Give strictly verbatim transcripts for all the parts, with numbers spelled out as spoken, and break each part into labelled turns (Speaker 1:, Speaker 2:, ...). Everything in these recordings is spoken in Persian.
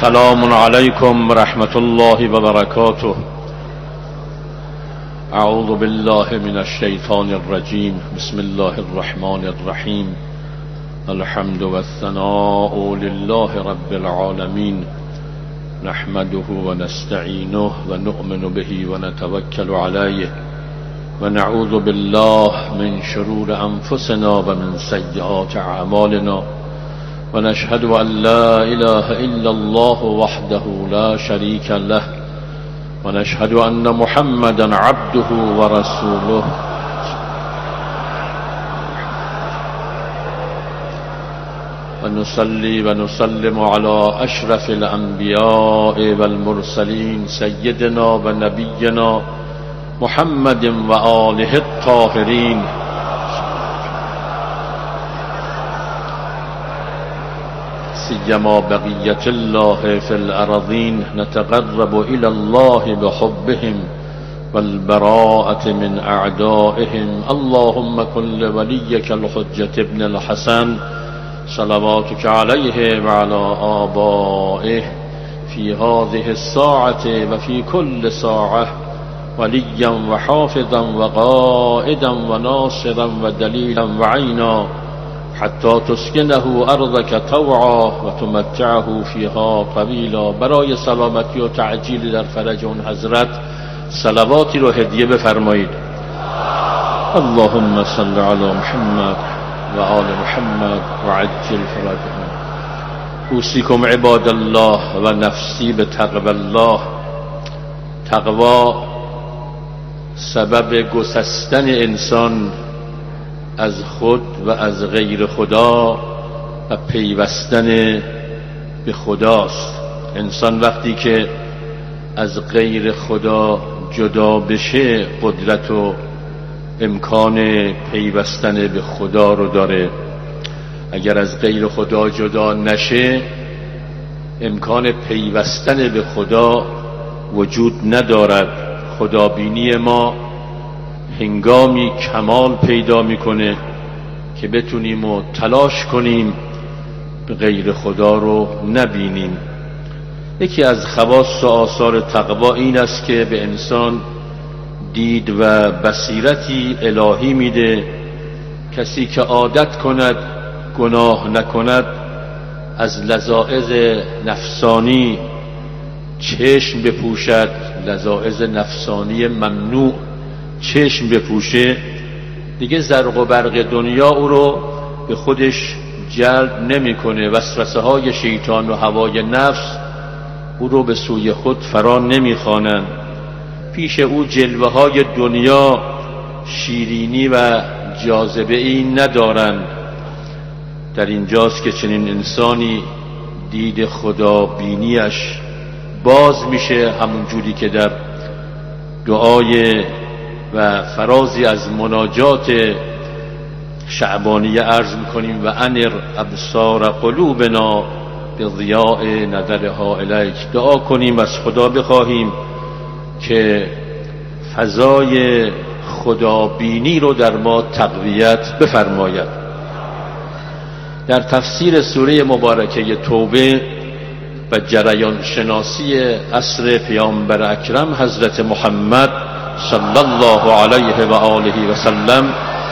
Speaker 1: سلام عليكم ورحمة الله وبركاته. أعوذ بالله من الشيطان الرجيم. بسم الله الرحمن الرحيم. الحمد والثناء لله رب العالمين، نحمده ونستعينه ونؤمن به ونتوكل عليه، ونعوذ بالله من شرور أنفسنا ومن سيئات أعمالنا، ونشهد أن لا إله إلا الله وحده لا شريك له، ونشهد أن محمدا عبده ورسوله. ونصلي ونسلم على أشرف الأنبياء والمرسلين سيدنا ونبينا محمد وآله الطاهرين، سيما بقية الله في الأرضين. نتقرب إلى الله بحبهم والبراءة من أعدائهم. اللهم كن لوليك الحجة ابن الحسن صلواتك عليه وعلى آبائه في هذه الساعة وفي كل ساعة وليا وحافظا وقائدا وناصرا ودليلا وعينا، حتى تسكنه أرضك طوعا وتمتعه فيها قبیلا. برای سلامتی و تعجیل در فرج اون حضرت صلواتی رو هدیه بفرمایید. اللهم صل علی محمد و آل محمد و عجل فرجهم. اوصیکم عباد الله و نفسی به تقوی الله. تقوا سبب گسستن انسان از خود و از غیر خدا و پیوستن به خداست. انسان وقتی که از غیر خدا جدا بشه قدرت و امکان پیوستن به خدا رو داره. اگر از غیر خدا جدا نشه امکان پیوستن به خدا وجود ندارد. خدابینی ما هنگامی کمال پیدا میکنه که بتونیم و تلاش کنیم به غیر خدا رو نبینیم. یکی از خواص و آثار تقوا این است که به انسان دید و بصیرتی الهی میده. کسی که عادت کند گناه نکند از لذائذ نفسانی چشم بپوشد، لذائذ نفسانی ممنوع چشم بپوشه، دیگه زرق و برق دنیا او رو به خودش جلب نمیکنه. وسوسه های شیطان و هوای نفس او رو به سوی خود فرا نمیخوانند. پیش او جلوه های دنیا شیرینی و جاذبه ای ندارند. در اینجاست که چنین انسانی دید خدا بینیش باز میشه، همون جوری که در دعای و فرازی از مناجات شعبانیه عرض میکنیم: و انر ابصار قلوبنا به ضیاء نظرها الیک. دعا کنیم از خدا بخواهیم که فضای خدابینی رو در ما تقویت بفرماید. در تفسیر سوره مبارکه توبه و جریان شناسی عصر پیامبر اکرم حضرت محمد صلی الله علیه و آله و سلم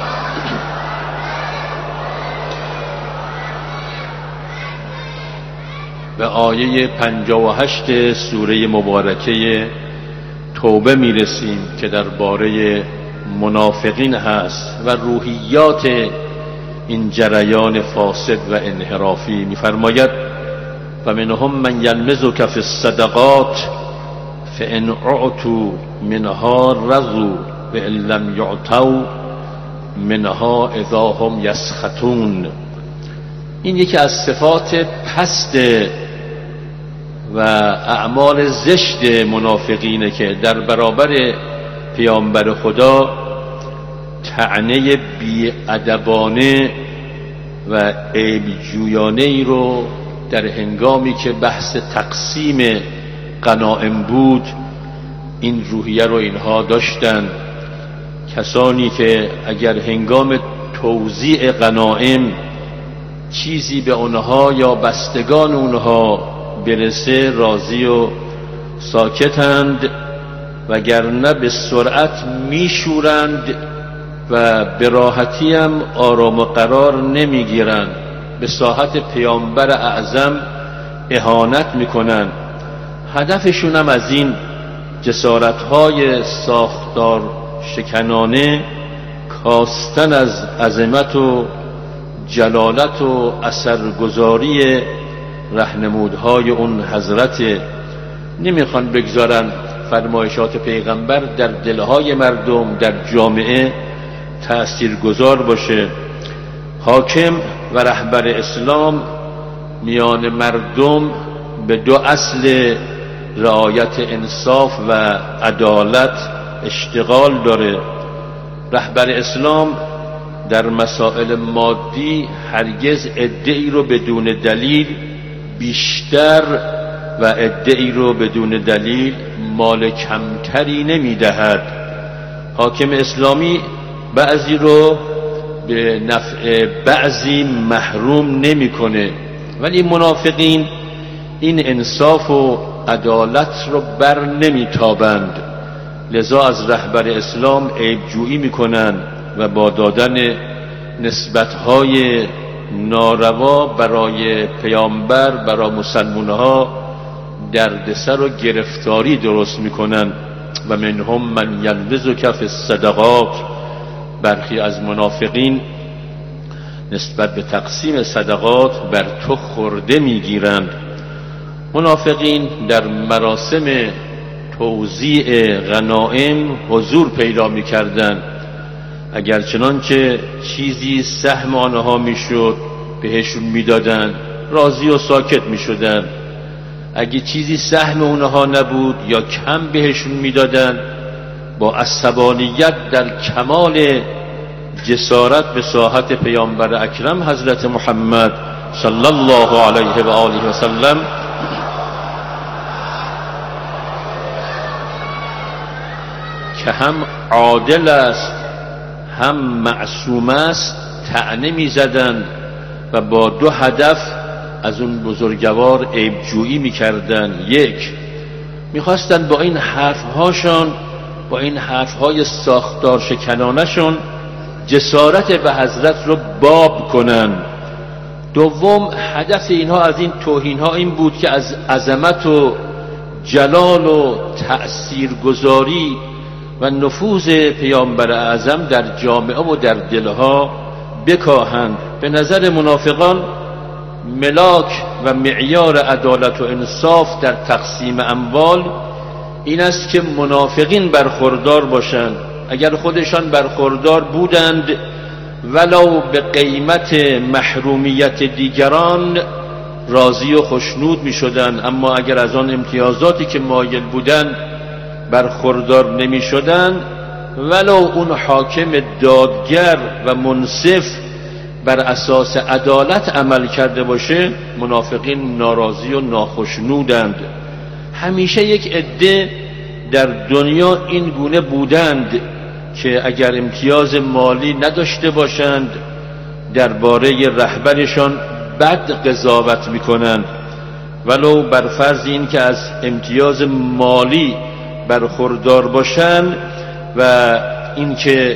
Speaker 1: به آیه پنجاه و هشت سوره مبارکه توبه میرسیم که درباره منافقین هست و روحیات این جریان فاسد و انحرافی. میفرماید: و منهم من یلمزک فی الصدقات فان اعطوا منها رضوا و ان لم یعطوا منها اذا هم یسخطون. این یکی از صفات پست و اعمال زشت منافقینه که در برابر پیامبر خدا طعنه بی‌ادبانه و عیب‌جویانه ای رو در هنگامی که بحث تقسیم غنایم بود این روحیه رو اینها داشتن. کسانی که اگر هنگام توزیع غنایم چیزی به اونها یا بستگان اونها برسه راضی و ساکتند، وگرنه به سرعت میشورند و به راحتی هم آرام و قرار نمیگیرند، به ساحت پیامبر اعظم اهانت میکنند. هدفشون هم از این جسارت‌های ساختار شکنانه کاستن از عظمت و جلالت و اثرگذاری رهنمودهای اون حضرت. نمیخوان بگذارن فرمایشات پیغمبر در دلهای مردم، در جامعه تأثیرگذار باشه. حاکم و رهبر اسلام میان مردم به دو اصل رعایت انصاف و عدالت اشتغال داره. رهبر اسلام در مسائل مادی هرگز ادعی رو بدون دلیل بیشتر و ادعی رو بدون دلیل مال کمتری نمیدهد. حاکم اسلامی بعضی رو به نفع بعضی محروم نمیکنه، ولی منافقین این انصاف و عدالت رو بر نمیتابند. لذا از رهبر اسلام عیبجویی میکنن و با دادن نسبتهای ناروا برای پیامبر، برای مسلمانها دردسر و گرفتاری درست میکنن. و منهم من یلمزک فی الصدقات، برخی از منافقین نسبت به تقسیم صدقات بر تو خورده میگیرند. منافقین در مراسم توزیع غنایم حضور پیدا میکردند. اگر چنانچه چیزی سهم آنها میشد بهشون میدادند، راضی و ساکت میشدند. اگه چیزی سهم اونها نبود یا کم بهشون میدادند، با عصبانیت در کمال جسارت به ساحت پیامبر اکرم حضرت محمد صلی الله علیه و آله و سلم که هم عادل است هم معصوم است طعنه می‌زدند و با دو هدف از اون بزرگوار عیبجویی می‌کردند. یک، می‌خواستند با این حرف‌هاشون، با این حرف‌های ساختار شکنانه‌شون جسارت به حضرت رو باب کنن. دوم، هدف اینها از این توهین‌ها این بود که از عظمت و جلال و تأثیرگذاری و نفوذ پیامبر اعظم در جامعه و در دلها بکاهند. به نظر منافقان ملاک و معیار عدالت و انصاف در تقسیم اموال این است که منافقین برخوردار باشند. اگر خودشان برخوردار بودند ولو به قیمت محرومیت دیگران راضی و خشنود می شدند، اما اگر از آن امتیازاتی که مایل بودند برخوردار نمی شدند، ولو اون حاکم دادگر و منصف بر اساس عدالت عمل کرده باشه، منافقین ناراضی و ناخشنودند. همیشه یک عده در دنیا این گونه بودند که اگر امتیاز مالی نداشته باشند درباره رهبرشان بد قضاوت میکنند، ولو بر فرض این که از امتیاز مالی برخوردار باشند و اینکه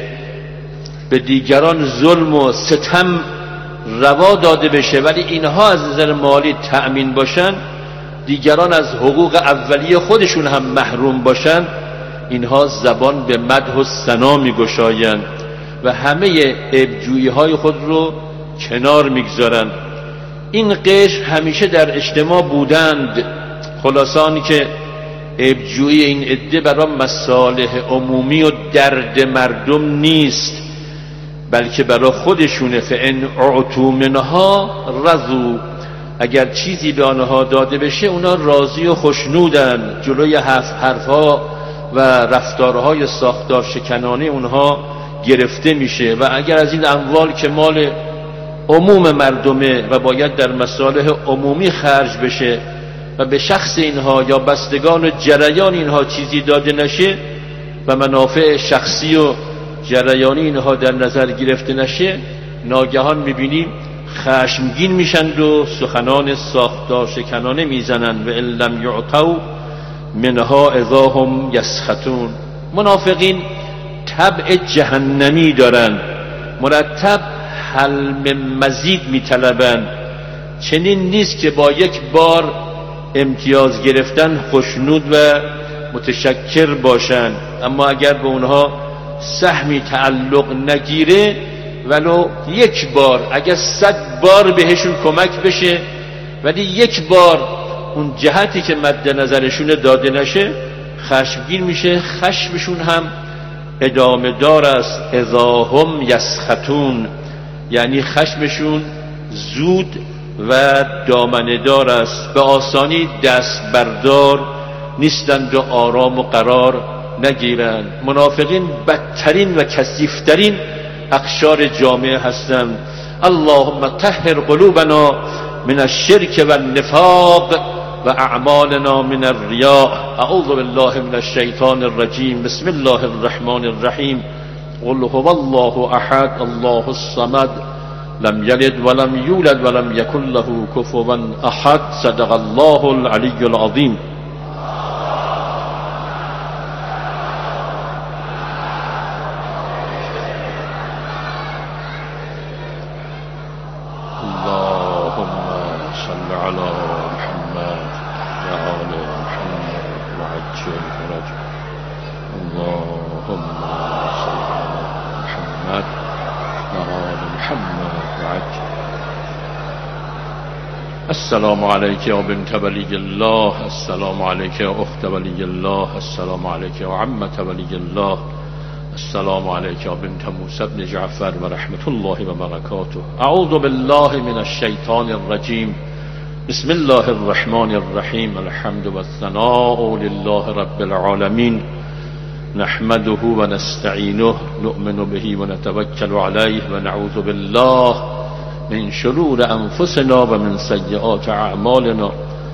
Speaker 1: به دیگران ظلم و ستم روا داده بشه، ولی اینها از نظر مالی تأمین باشند، دیگران از حقوق اولیه خودشون هم محروم باشند، اینها زبان به مدح و ثنا میگشایند و همه عیبجویی های خود رو کنار میگذارند. این قشر همیشه در اجتماع بودند. خلاصانی که عیبجویی این عده برای مصالح عمومی و درد مردم نیست، بلکه برای خودشونه. فان اعطوا منها رضوا، اگر چیزی به آنها داده بشه اونا راضی و خشنودن، جلوی حرف حرفها و رفتارهای ساختار شکنانه اونها گرفته میشه. و اگر از این اموال که مال عموم مردمه و باید در مصالح عمومی خرج بشه و به شخص اینها یا بستگان و جریان اینها چیزی داده نشه و منافع شخصی و جریانی اینها در نظر گرفته نشه، ناگهان میبینیم خشمگین میشند و سخنان ساختار شکنانه میزنند و ان لم یعطوا منها اذا هم یسخطون. منافقین طبع جهنمی دارند، مرتب حلم مزید میطلبند. چنین نیست که با یک بار امتیاز گرفتن خوشنود و متشکر باشند، اما اگر به اونها سهمی تعلق نگیره ولو یک بار، اگر صد بار بهشون کمک بشه ولی یک بار اون جهتی که مد نظرشون داده نشه خشمگین میشه. خشمشون هم ادامه دار است. اذا هم یسخطون، یعنی خشمشون زود و دامنه دار است، به آسانی دست بردار نیستند و آرام و قرار نگیرند. منافقین بدترین و کثیفترین اقشار جامعه هستند. اللهم طهر قلوبنا من الشرك والنفاق و اعمالنا من الرياء. اعوذ بالله من الشیطان الرجیم. بسم الله الرحمن الرحیم. قل هو الله احد الله الصمد لم یلد ولم یولد ولم یکن له کفوا احد. صدق الله العلی العظیم. السلام عليك يا بنت ولي الله، السلام عليك يا أخت ولي الله، السلام عليك يا عمة ولي الله، السلام عليك يا بنت موسى بن جعفر ورحمة الله وبركاته. أعوذ بالله من الشيطان الرجيم. بسم الله الرحمن الرحيم. الحمد والثناء لله رب العالمين، نحمده ونستعينه، نؤمن به ونتوكل عليه، ونعوذ بالله من شرور أنفسنا ومن سيئات أعمالنا.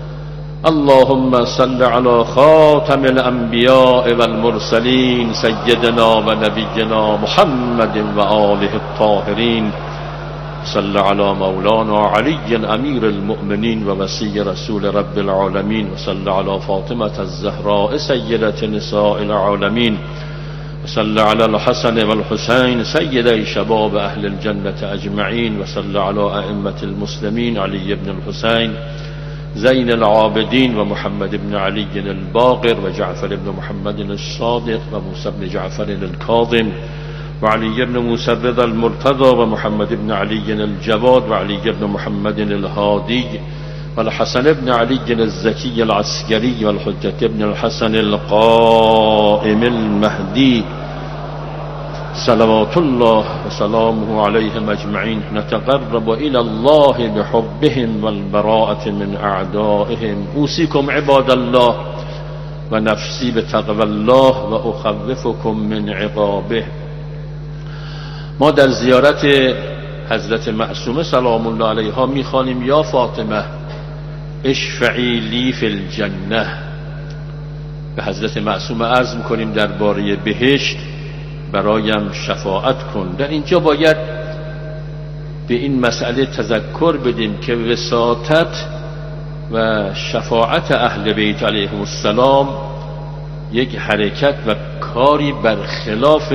Speaker 1: اللهم صل على خاتم الأنبياء والمرسلين سيدنا ونبينا محمد وآله الطاهرين. صل على مولانا علي أمير المؤمنين ووصي رسول رب العالمين. وصل على فاطمة الزهراء سيدة نساء العالمين. وصل على الحسن والحسين سيدي شباب أهل الجنة أجمعين. وصل على أئمة المسلمين علي بن الحسين زين العابدين ومحمد بن علي الباقر وجعفر بن محمد الصادق وموسى بن جعفر الكاظم وعلي بن موسى الرضا المرتضى ومحمد بن علي الجواد وعلي بن محمد الهادي والحسن بن علي الزكي العسكري والحجة بن الحسن القائم المهدي صلوات الله وسلامه عليهم أجمعين. نتقرب إلى الله بحبهم والبراءة من أعدائهم. أوصيكم عباد الله ونفسي بتقوى الله وأخوفكم من عقابه. ما در زیارت حضرت معصومه سلام الله علیها میخوانیم یا فاطمه اشفعی لی فی الجنه. به حضرت معصومه عرض میکنیم درباره بهشت برایم شفاعت کن. در اینجا باید به این مسئله تذکر بدیم که وساطت و شفاعت اهل بیت علیهم السلام یک حرکت و کاری برخلاف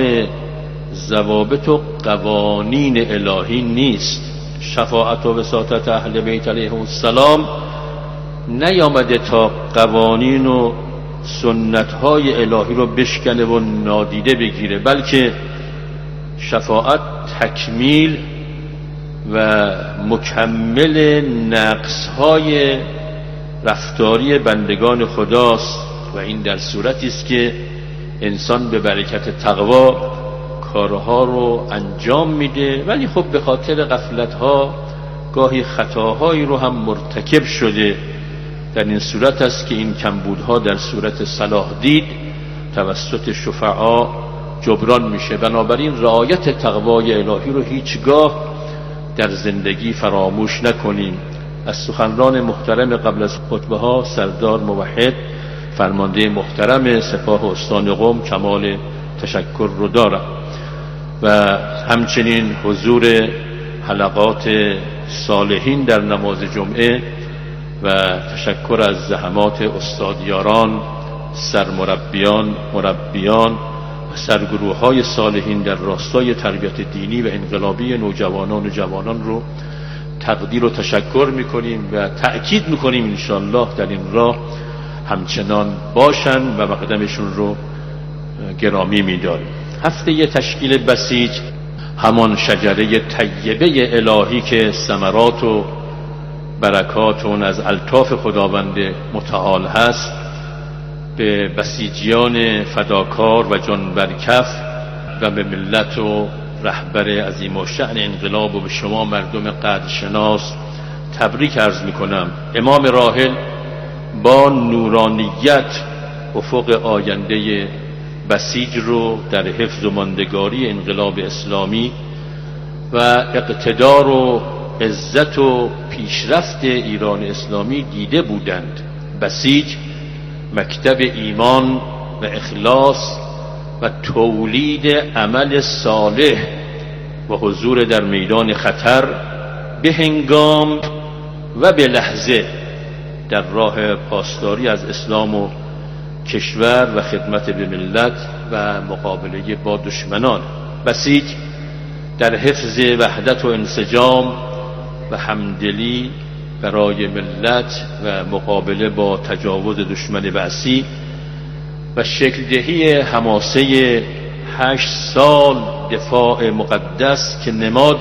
Speaker 1: ضوابط و قوانین الهی نیست. شفاعت و وساطت اهل بیت علیهم السلام نیامده تا قوانین و سنت‌های الهی رو بشکنه و نادیده بگیره، بلکه شفاعت تکمیل و مکمل نقص‌های رفتاری بندگان خداست و این در صورتی است که انسان به برکت تقوا کارها رو انجام میده، ولی خب به خاطر غفلت‌ها گاهی خطاهایی رو هم مرتکب شده. در این صورت است که این کمبودها در صورت صلاح دید توسط شفعا جبران میشه. بنابراین رعایت تقوای الهی رو هیچگاه در زندگی فراموش نکنیم. از سخنران محترم قبل از خطبه ها سردار موحد فرمانده محترم سپاه استان قم کمال تشکر رو دارم و همچنین حضور حلقات صالحین در نماز جمعه و تشکر از زحمات استادیاران، سرمربیان، مربیان و سرگروه‌های صالحین در راستای تربیت دینی و انقلابی نوجوانان و جوانان رو تقدیر و تشکر میکنیم و تأکید میکنیم انشاءالله در این راه همچنان باشن و مقدمشون رو گرامی میداریم. هفته تشکیل بسیج، همان شجره طیبه الهی که ثمرات و برکات اون از الطاف خداوند متعال هست، به بسیجیان فداکار و جان برکف و به ملت و رهبر عظیم الشأن انقلاب و به شما مردم قدرشناس تبریک عرض میکنم. امام راحل با نورانیت افق آینده بسیج رو در حفظ و ماندگاری انقلاب اسلامی و اقتدار و عزت و پیشرفت ایران اسلامی دیده بودند. بسیج مکتب ایمان و اخلاص و تولید عمل صالح و حضور در میدان خطر به هنگام و به لحظه در راه پاسداری از اسلام و کشور و خدمت به ملت و مقابله با دشمنان. بسیج در حفظ وحدت و انسجام و همدلی برای ملت و مقابله با تجاوز دشمن وحشی و شکل دهی حماسه هشت سال دفاع مقدس که نماد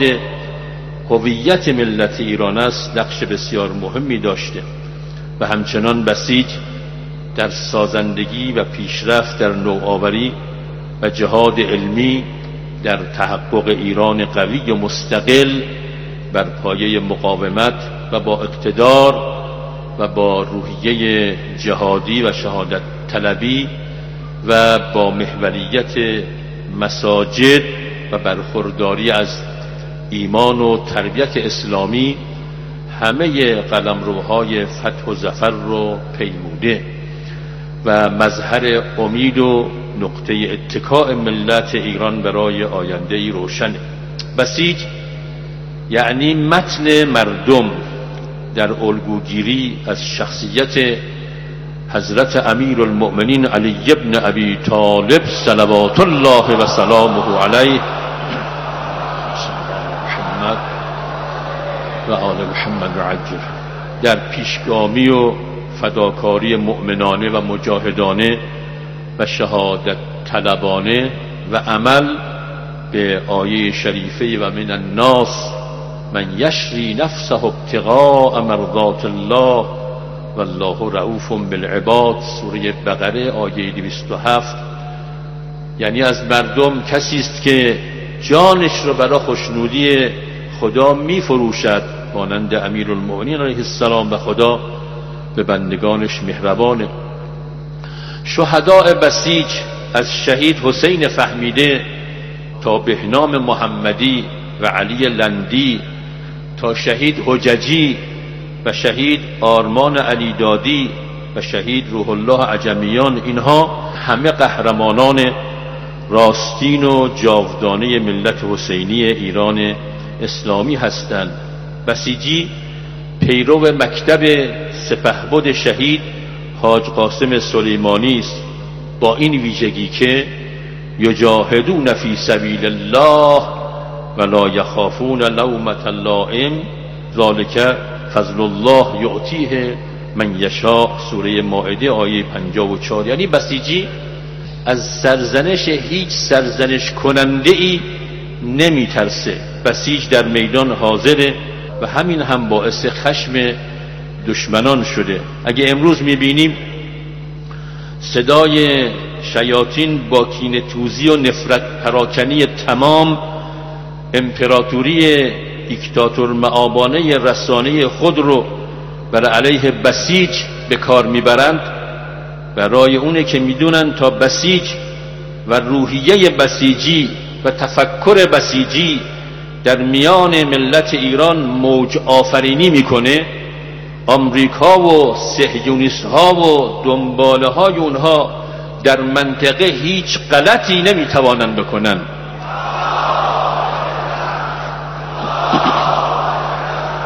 Speaker 1: هویت ملت ایران است نقش بسیار مهمی داشته و همچنان بسیج در سازندگی و پیشرفت در نوآوری و جهاد علمی در تحقق ایران قوی و مستقل بر پایه مقاومت و با اقتدار و با روحیه جهادی و شهادت طلبی و با محوریت مساجد و برخورداری از ایمان و تربیت اسلامی همه قلمروهای فتح و ظفر رو پیموده و مظهر امید و نقطه اتکاء ملت ایران برای آینده‌ای روشن. بسیج یعنی متن مردم در الگوگیری از شخصیت حضرت امیر المؤمنین علی ابن ابی طالب صلوات الله و سلامه علیه محمد و آل محمد و عجل در پیشگامی و فداکاری مؤمنانه و مجاهدانه و شهادت طلبانه و عمل به آیه شریفه و من الناس من یشری نفسه ابتغاء مرضات الله والله رؤوف بالعباد، سوره بقره آیه دویست و هفت. یعنی از مردم کسی است که جانش را برای خوشنودی خدا می فروشد مانند امیرالمؤمنین علیه السلام و خدا به بندگانش مهربانه. شهداء بسیج از شهید حسین فهمیده تا بهنام محمدی و علی لندی تا شهید حججی و شهید آرمان علی دادی و شهید روح الله عجمیان، اینها همه قهرمانان راستین و جاودانه ملت حسینی ایران اسلامی هستند. بسیجی پیرو مکتب سپهبد شهید حاج قاسم سلیمانی است، با این ویژگی که یجاهدون فی سبیل الله ولا یخافون لومة لائم ذلک فضل الله یعطیه من یشاء، سوره مائده آیه پنجاه و چهار. یعنی بسیجی از سرزنش هیچ سرزنش کننده ای نمی ترسه. بسیج در میدان حاضره و همین هم باعث خشم دشمنان شده. اگه امروز میبینیم صدای شیاطین با کینه توزی و نفرت پراکنی تمام امپراتوری دیکتاتور معابانه رسانه خود رو بر علیه بسیج به کار میبرند، برای اونه که میدونن تا بسیج و روحیه بسیجی و تفکر بسیجی در میان ملت ایران موج آفرینی میکنه، آمریکا و صهیونیست ها و دنباله های اونها در منطقه هیچ غلطی نمیتوانند بکنن.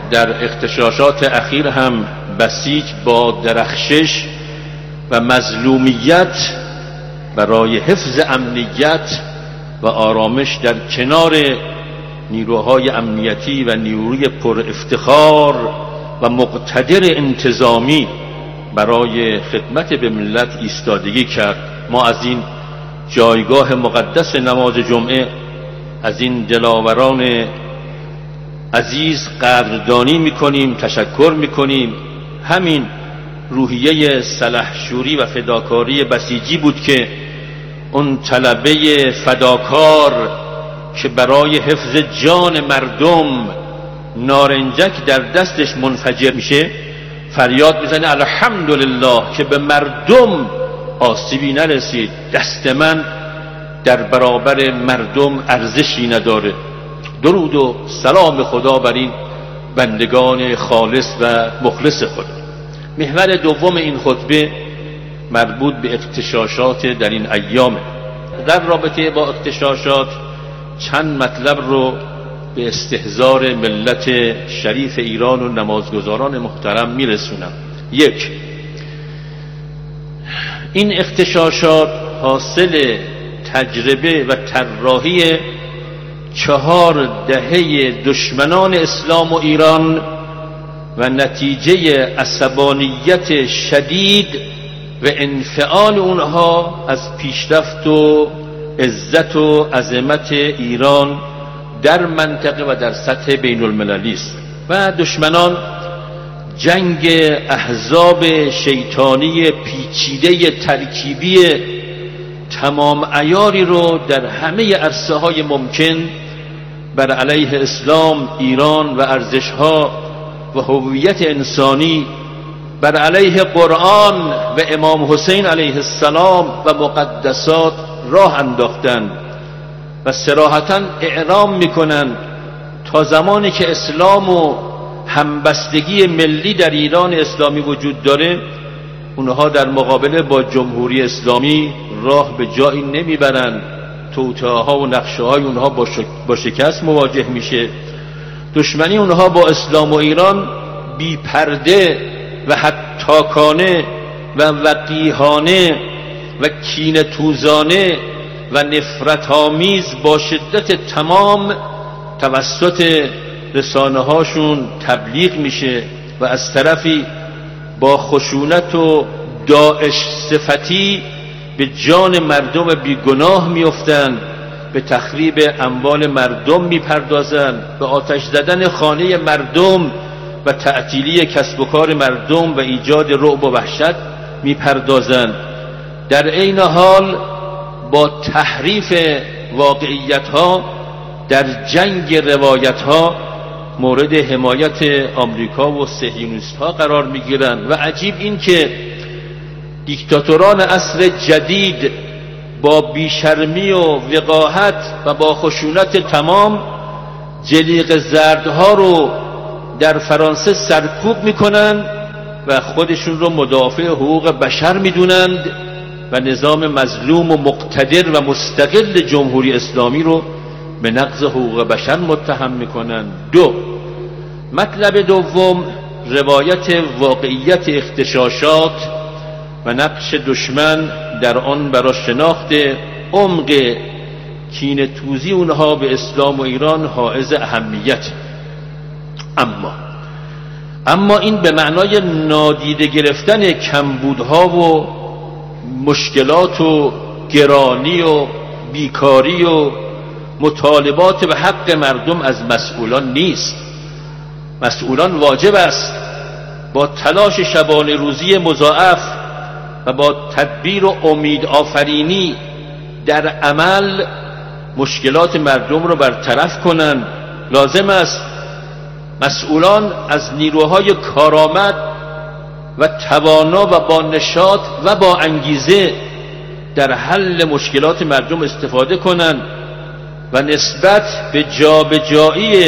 Speaker 1: در اغتشاشات اخیر هم بسیج با درخشش و مظلومیت برای حفظ امنیت و آرامش در کنار نیروهای امنیتی و نیروی پر افتخار و مقتدر انتظامی برای خدمت به ملت ایستادگی کرد. ما از این جایگاه مقدس نماز جمعه، از این دلاوران عزیز قدردانی میکنیم، تشکر میکنیم. همین روحیه سلحشوری و فداکاری بسیجی بود که اون طلبه فداکار که برای حفظ جان مردم نارنجک در دستش منفجر میشه فریاد میزنه الحمدلله که به مردم آسیبی نرسید، دست من در برابر مردم ارزشی نداره. درود و سلام خدا بر این بندگان خالص و مخلص خدا. محور دوم این خطبه مربوط به اغتشاشات در این ایام. در رابطه با اغتشاشات چند مطلب رو به استحضار ملت شریف ایران و نمازگزاران محترم میرسونم. یک، این اغتشاشات حاصل تجربه و طراحی چهار دهه دشمنان اسلام و ایران و نتیجه عصبانیت شدید و انفعال اونها از پیشرفت و عزت و عظمت ایران در منطقه و در سطح بین المللی است. و دشمنان جنگ احزاب شیطانی پیچیده ترکیبی تمام عیاری رو در همه عرصه های ممکن بر علیه اسلام، ایران و ارزشها و هویت انسانی، بر علیه قرآن و امام حسین علیه السلام و مقدسات راه انداختند و صراحتاً اعلام میکنند تا زمانی که اسلام و همبستگی ملی در ایران اسلامی وجود داره، اونها در مقابله با جمهوری اسلامی راه به جایی نمیبرند. توطئه‌ها و نقشه‌های اونها با, شک... با شکست مواجه میشه. دشمنی اونها با اسلام و ایران بی پرده و هتاکانه و وقیحانه و کینه توزانه و نفرت آمیز با شدت تمام توسط رسانه هاشون تبلیغ میشه و از طرفی با خشونت و داعش صفتی به جان مردم بیگناه میافتند، به تخریب اموال مردم میپردازند، به آتش زدن خانه مردم و تعطیلی کسب و کار مردم و ایجاد رعب و وحشت میپردازند. در عین حال با تحریف واقعیت ها در جنگ روایت ها مورد حمایت آمریکا و صهیونیست ها قرار میگیرند. و عجیب این که دیکتاتوران عصر جدید با بیشرمی و وقاحت و با خشونت تمام جلیق زردها رو در فرانسه سرکوب میکنند و خودشون رو مدافع حقوق بشر میدونند و نظام مظلوم و مقتدر و مستقل جمهوری اسلامی رو به نقض حقوق بشر متهم میکنند. دو، مطلب دوم روایت واقعیت اغتشاشات و نقش دشمن در آن برای شناخت عمق کینه توزی اونها به اسلام و ایران حائز اهمیت. اما اما این به معنای نادیده گرفتن کمبودها و مشکلات و گرانی و بیکاری و مطالبات به حق مردم از مسئولان نیست. مسئولان واجب است با تلاش شبانه روزی مضاعف و با تدبیر و امید آفرینی در عمل مشکلات مردم رو برطرف کنند. لازم است مسئولان از نیروهای کارآمد و توانا و با نشاط و با انگیزه در حل مشکلات مردم استفاده کنند و نسبت به جابجایی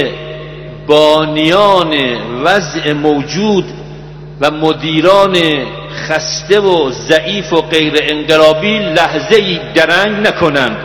Speaker 1: بانیان وضع موجود و مدیران خسته و ضعیف و غیر انقلابی لحظه‌ای درنگ نکنند.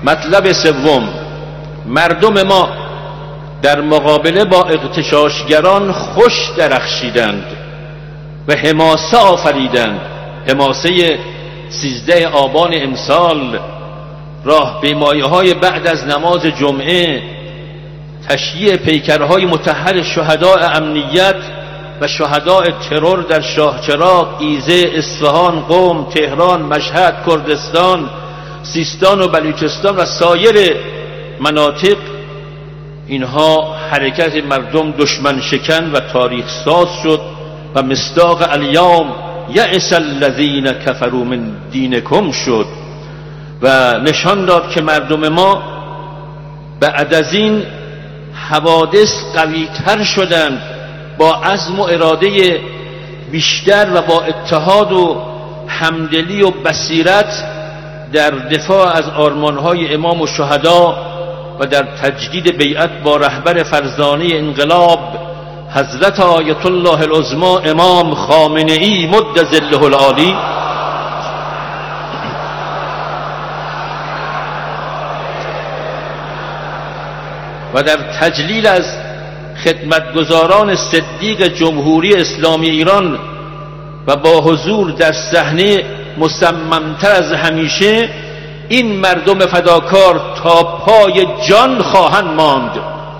Speaker 1: مطلب سوم، مردم ما در مقابله با اغتشاشگران خوش درخشیدند و حماسه آفریدند. حماسه سیزده آبان امسال، راه پیمایی های بعد از نماز جمعه، تشییع پیکرهای مطهر شهداء امنیت و شهداء ترور در شاهچراغ، ایزه، اصفهان، قم، تهران، مشهد، کردستان، سیستان و بلوچستان و سایر مناطق، اینها حرکت مردم دشمن شکن و تاریخ ساز شد و مصداق الیوم یئس الذین کفروا من دینکم شد و نشان داد که مردم ما بعد از این حوادث قوی تر شدند، با عزم و اراده بیشتر و با اتحاد و همدلی و بصیرت در دفاع از آرمانهای امام و شهدا و در تجدید بیعت با رهبر فرزانه انقلاب حضرت آیت الله العظما امام خامنه‌ای مد ظله العالی و در تجلیل از خدمتگزاران صدیق جمهوری اسلامی ایران و با حضور در صحنه مصممتر از همیشه، این مردم فداکار تا پای جان خواهند ماند.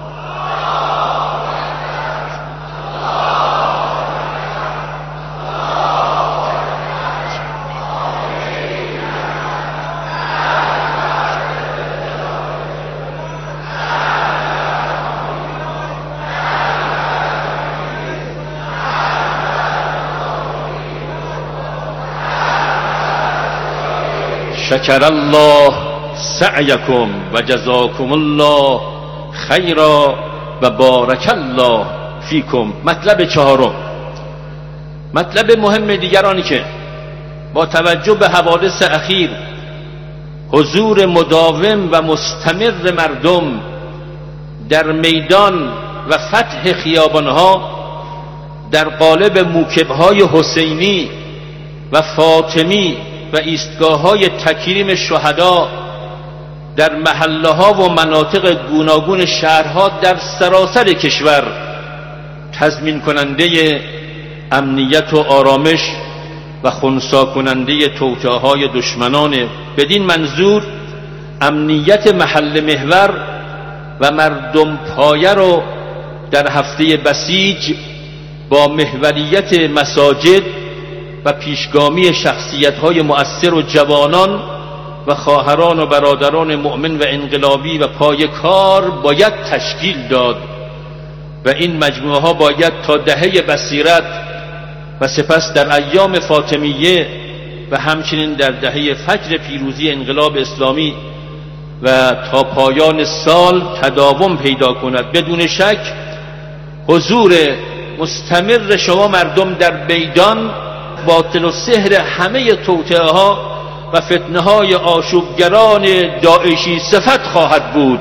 Speaker 1: شکر الله سعیکم و جزاکم الله خیرا و بارک الله فیکم. مطلب چهارم، مطلب مهم دیگرانی که با توجه به حوادث اخیر حضور مداوم و مستمر مردم در میدان و فتح خیابانها در قالب موکبهای حسینی و فاطمی و ایستگاه‌های تکریم شهدا در محله ها و مناطق گوناگون شهرها در سراسر کشور تضمین کننده امنیت و آرامش و خنثی کننده توطئه‌های دشمنان. بدین منظور امنیت محل محور و مردم پایه رو در هفته بسیج با محوریت مساجد و پیشگامی شخصیت‌های مؤثر و جوانان و خواهران و برادران مؤمن و انقلابی و پایه‌کار باید تشکیل داد و این مجموعه ها باید تا دهه بصیرت و سپس در ایام فاطمیه و همچنین در دهه فجر پیروزی انقلاب اسلامی و تا پایان سال تداوم پیدا کند. بدون شک حضور مستمر شما مردم در میدان باطل و سحر همه توطئه ها و فتنه های آشوبگران داعشی صفت خواهد بود.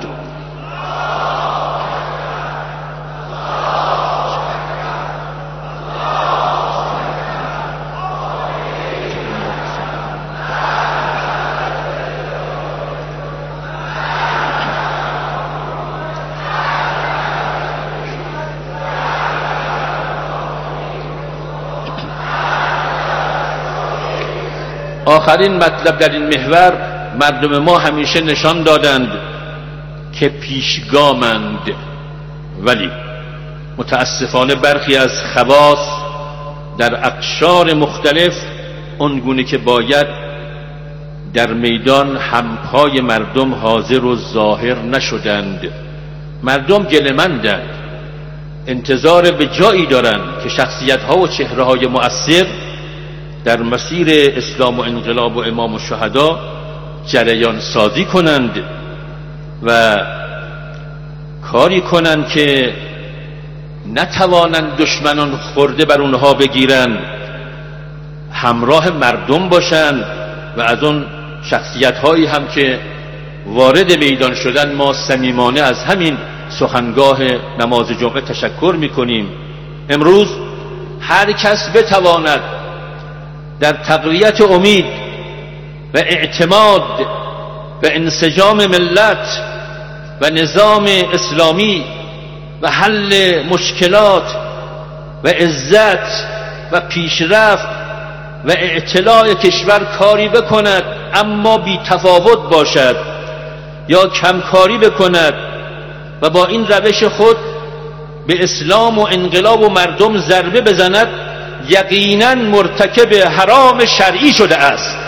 Speaker 1: آخرین مطلب در این محور، مردم ما همیشه نشان دادند که پیشگامند، ولی متاسفانه برخی از خواص در اقشار مختلف اونگونه که باید در میدان همپای مردم حاضر و ظاهر نشدند. مردم گله‌مندند، انتظار به جایی دارند که شخصیت‌ها و چهره‌های مؤثر در مسیر اسلام و انقلاب و امام و شهدا جریان سازی کنند و کاری کنند که نتوانند دشمنان خورده بر اونها بگیرند، همراه مردم باشند و از اون شخصیت هایی هم که وارد میدان شدن ما صمیمانه از همین سخنگاه نماز جمعه تشکر میکنیم. امروز هر کس بتواند در تقویت امید و اعتماد و انسجام ملت و نظام اسلامی و حل مشکلات و عزت و پیشرفت و اعتلاع کشور کاری بکند اما بی تفاوت باشد یا کمکاری بکند و با این روش خود به اسلام و انقلاب و مردم ضربه بزند، یقینا مرتکب حرام شرعی شده است.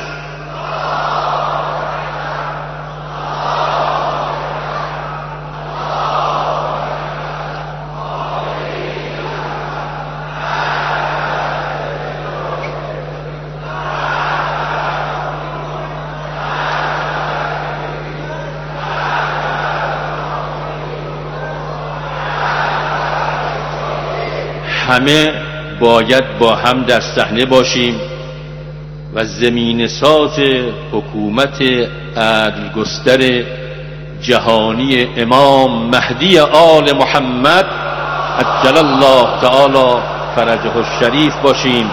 Speaker 1: همه باید با هم در صحنه باشیم و زمین ساز حکومت عدلگستر جهانی امام مهدی آل محمد عجل الله تعالی فرجه الشریف باشیم،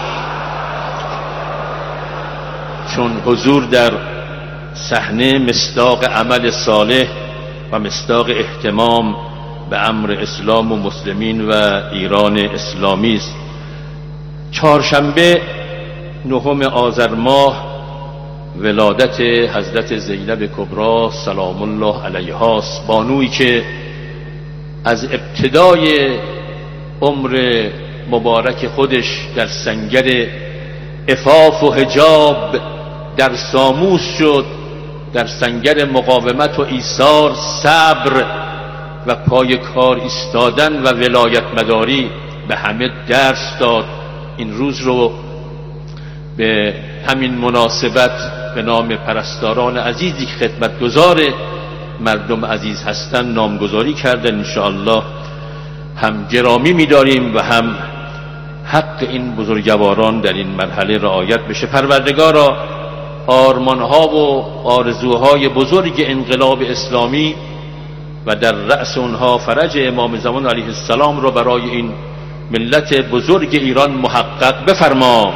Speaker 1: چون حضور در صحنه مصداق عمل صالح و مصداق اهتمام به امر اسلام و مسلمین و ایران اسلامی است. چهارشنبه نهم آذر ماه ولادت حضرت زینب کبری سلام الله علیها است، بانویی که از ابتدای عمر مبارک خودش در سنگر عفاف و حجاب در ساموس شد، در سنگر مقاومت و ایثار، صبر و پای کار ایستادن و ولایت مداری به همه درس داد. این روز رو به همین مناسبت به نام پرستاران عزیزی که خدمتگزار مردم عزیز هستند نامگذاری کردن. انشاءالله هم گرامی می‌داریم و هم حق این بزرگواران در این مرحله رعایت بشه. پروردگارا آرمان‌ها و آرزوهای بزرگ انقلاب اسلامی و در رأس اونها فرج امام زمان علیه السلام را برای این ملت بزرگ ایران محقق بفرما.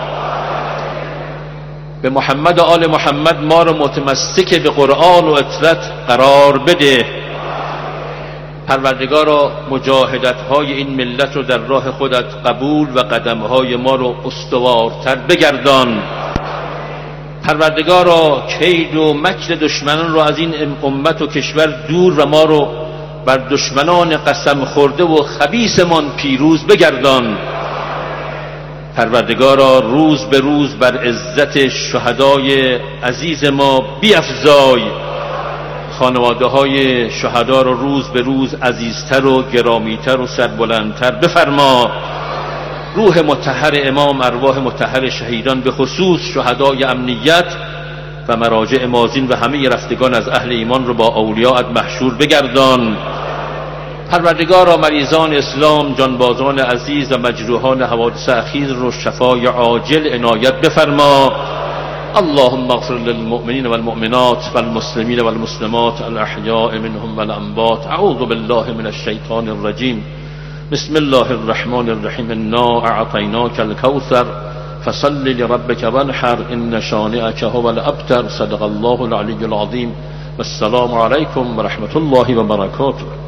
Speaker 1: به محمد و آل محمد ما را متمسک به قرآن و اطاعت قرار بده. پروردگارا مجاهدت های این ملت رو در راه خودت قبول و قدم های ما رو استوارتر بگردان. پروردگارا کید و مکر دشمنان رو از این امت و کشور دور و ما رو بر دشمنان قسم خورده و خبیثمان پیروز بگردان. پروردگارا روز به روز بر عزت شهدای عزیز ما بیفزای. خانواده های شهدا رو روز به روز عزیزتر و گرامیتر و سربلندتر بفرما. روح مطهر امام، ارواح مطهر شهیدان، به خصوص شهدای امنیت و مراجع مازین و همه رفتگان از اهل ایمان رو با اولیاءت محشور بگردان. پروردگارا مریضان اسلام، جانبازان عزیز و مجروحان حوادث اخیر رو شفای عاجل عنایت بفرما. اللهم اغفر للمؤمنین والمؤمنات والمسلمین والمسلمات الاحیاء منهم والاموات. اعوذ بالله من الشیطان الرجیم. بسم الله الرحمن الرحیم. انا اعطیناک الکوثر فصل لربک وانحر ان شانئک هو الابتر. صدق الله العلی العظیم. والسلام علیکم ورحمة الله وبرکاته.